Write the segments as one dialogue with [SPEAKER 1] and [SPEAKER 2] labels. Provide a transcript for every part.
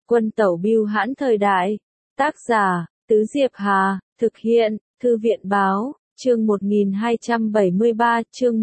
[SPEAKER 1] Quân tẩu bưu hãn thời đại. Tác giả, Tứ Diệp Hà, thực hiện, Thư viện Báo, chương 1273, chương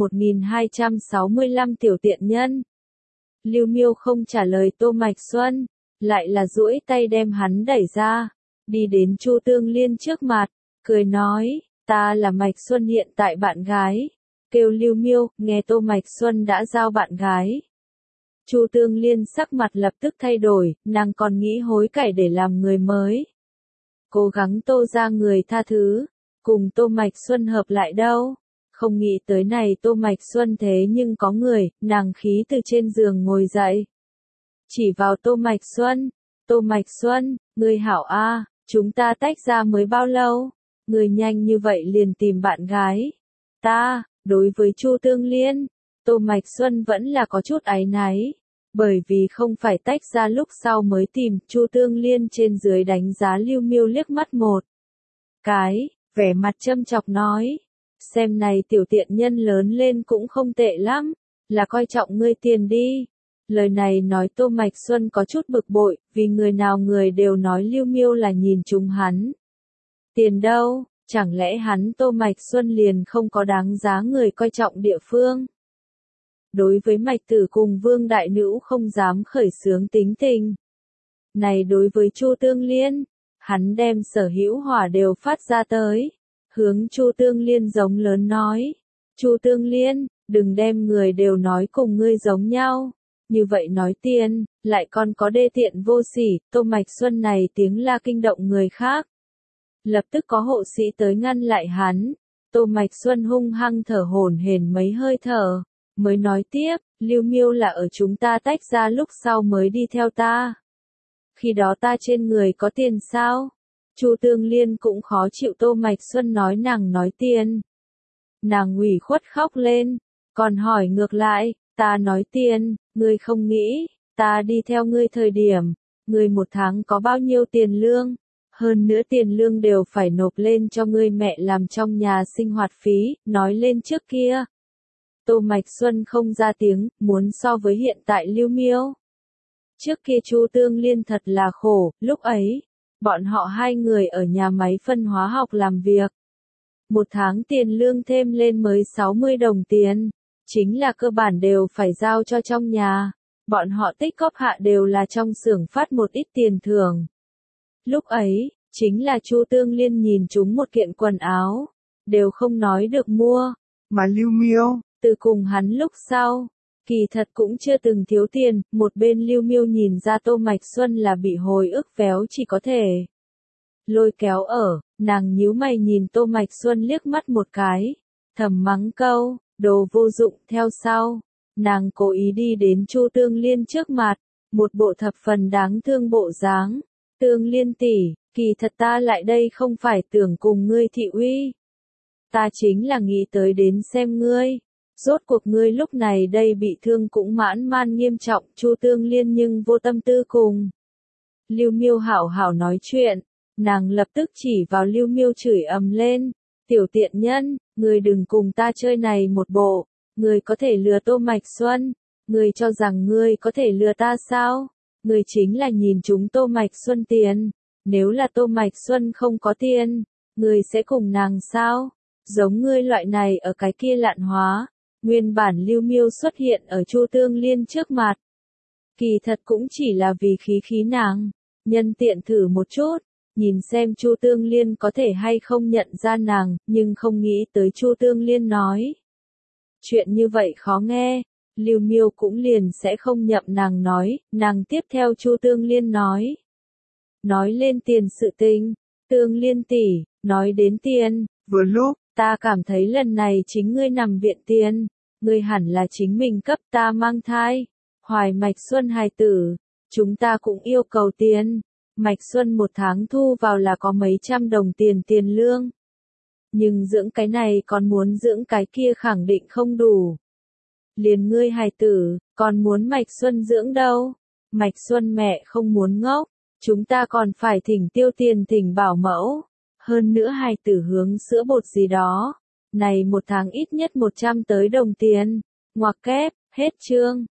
[SPEAKER 1] 1265 tiểu tiện nhân. Lưu Miêu không trả lời Tô Mạch Xuân, lại là duỗi tay đem hắn đẩy ra, đi đến Chu Tương Liên trước mặt, cười nói, ta là Mạch Xuân hiện tại bạn gái. Kêu Lưu Miêu, nghe Tô Mạch Xuân đã giao bạn gái. Chu Tương Liên sắc mặt lập tức thay đổi, nàng còn nghĩ hối cải để làm người mới. Cố gắng Tô ra người tha thứ, cùng Tô Mạch Xuân hợp lại đâu. Không nghĩ tới này Tô Mạch Xuân thế nhưng có người, nàng khí từ trên giường ngồi dậy. Chỉ vào Tô Mạch Xuân, Tô Mạch Xuân, ngươi hảo a, chúng ta tách ra mới bao lâu, ngươi nhanh như vậy liền tìm bạn gái. Đối với Chu Tương Liên, Tô Mạch Xuân vẫn là có chút áy náy, bởi vì không phải tách ra lúc sau mới tìm. Chu Tương Liên trên dưới đánh giá Lưu Miêu liếc mắt một cái, vẻ mặt châm chọc nói, xem này tiểu tiện nhân lớn lên cũng không tệ lắm, là coi trọng ngươi tiền đi. Lời này nói Tô Mạch Xuân có chút bực bội, vì người nào người đều nói Lưu Miêu là nhìn trúng hắn. Tiền đâu, chẳng lẽ hắn Tô Mạch Xuân liền không có đáng giá người coi trọng địa phương? Đối với Mạch Tử cùng Vương Đại Nữ không dám khởi xướng tính tình. Này đối với Chu Tương Liên, hắn đem sở hữu hỏa đều phát ra tới, hướng Chu Tương Liên giống lớn nói, Chu Tương Liên, đừng đem người đều nói cùng ngươi giống nhau, như vậy nói tiền, lại còn có đê tiện vô sỉ. Tô Mạch Xuân này tiếng la kinh động người khác. Lập tức có hộ sĩ tới ngăn lại hắn, Tô Mạch Xuân hung hăng thở hổn hển mấy hơi thở, mới nói tiếp, Lưu Miêu là ở chúng ta tách ra lúc sau mới đi theo ta. Khi đó ta trên người có tiền sao? Chu Tương Liên cũng khó chịu Tô Mạch Xuân nói nàng nói tiền. Nàng ủy khuất khóc lên, còn hỏi ngược lại, ta nói tiền, ngươi không nghĩ, ta đi theo ngươi thời điểm, ngươi một tháng có bao nhiêu tiền lương? Hơn nữa tiền lương đều phải nộp lên cho ngươi mẹ làm trong nhà sinh hoạt phí, nói lên trước kia. Tô Mạch Xuân không ra tiếng, muốn so với hiện tại Lưu Miêu. Trước kia Chu Tương Liên thật là khổ, lúc ấy, bọn họ hai người ở nhà máy phân hóa học làm việc. Một tháng tiền lương thêm lên mới 60 đồng tiền, chính là cơ bản đều phải giao cho trong nhà. Bọn họ tích góp hạ đều là trong xưởng phát một ít tiền thưởng. Lúc ấy, chính là Chu Tương Liên nhìn chúng một kiện quần áo, đều không nói được mua, mà Lưu Miêu, từ cùng hắn lúc sau, kỳ thật cũng chưa từng thiếu tiền. Một bên Lưu Miêu nhìn ra Tô Mạch Xuân là bị hồi ức véo, chỉ có thể lôi kéo ở, nàng nhíu mày nhìn Tô Mạch Xuân liếc mắt một cái, thầm mắng câu, đồ vô dụng. Theo sau, nàng cố ý đi đến Chu Tương Liên trước mặt, một bộ thập phần đáng thương bộ dáng. Tương Liên tỷ, kỳ thật ta lại đây không phải tưởng cùng ngươi thị uy. Ta chính là nghĩ tới đến xem ngươi. Rốt cuộc ngươi lúc này đây bị thương cũng mãn man nghiêm trọng. Chu Tương Liên nhưng vô tâm tư cùng Lưu Miêu hảo hảo nói chuyện. Nàng lập tức chỉ vào Lưu Miêu chửi ầm lên. Tiểu tiện nhân, ngươi đừng cùng ta chơi này một bộ. Ngươi có thể lừa Tô Mạch Xuân. Ngươi cho rằng ngươi có thể lừa ta sao? Ngươi chính là nhìn chúng Tô Mạch Xuân tiền. Nếu là Tô Mạch Xuân không có tiền, ngươi sẽ cùng nàng sao? Giống ngươi loại này ở cái kia lạn hóa. Nguyên bản Lưu Miêu xuất hiện ở Chu Tương Liên trước mặt. Kỳ thật cũng chỉ là vì khí nàng. Nhân tiện thử một chút, nhìn xem Chu Tương Liên có thể hay không nhận ra nàng, nhưng không nghĩ tới Chu Tương Liên nói. Chuyện như vậy khó nghe. Lưu Miêu cũng liền sẽ không nhậm nàng nói. Nàng tiếp theo Chu Tương Liên nói. Nói lên tiền sự tình. Tương Liên tỷ, nói đến tiền, vừa lúc, ta cảm thấy lần này chính ngươi nằm viện tiền. Ngươi hẳn là chính mình cấp. Ta mang thai, hoài Mạch Xuân hài tử, chúng ta cũng yêu cầu tiền. Mạch Xuân một tháng thu vào là có mấy trăm đồng tiền lương. Nhưng dưỡng cái này còn muốn dưỡng cái kia khẳng định không đủ. Liền ngươi hài tử, còn muốn Mạch Xuân dưỡng đâu. Mạch Xuân mẹ không muốn ngốc, chúng ta còn phải thỉnh tiêu tiền thỉnh bảo mẫu. Hơn nữa hài tử hướng sữa bột gì đó. Này một tháng ít nhất 100 tới đồng tiền. Ngoặc kép, hết chương.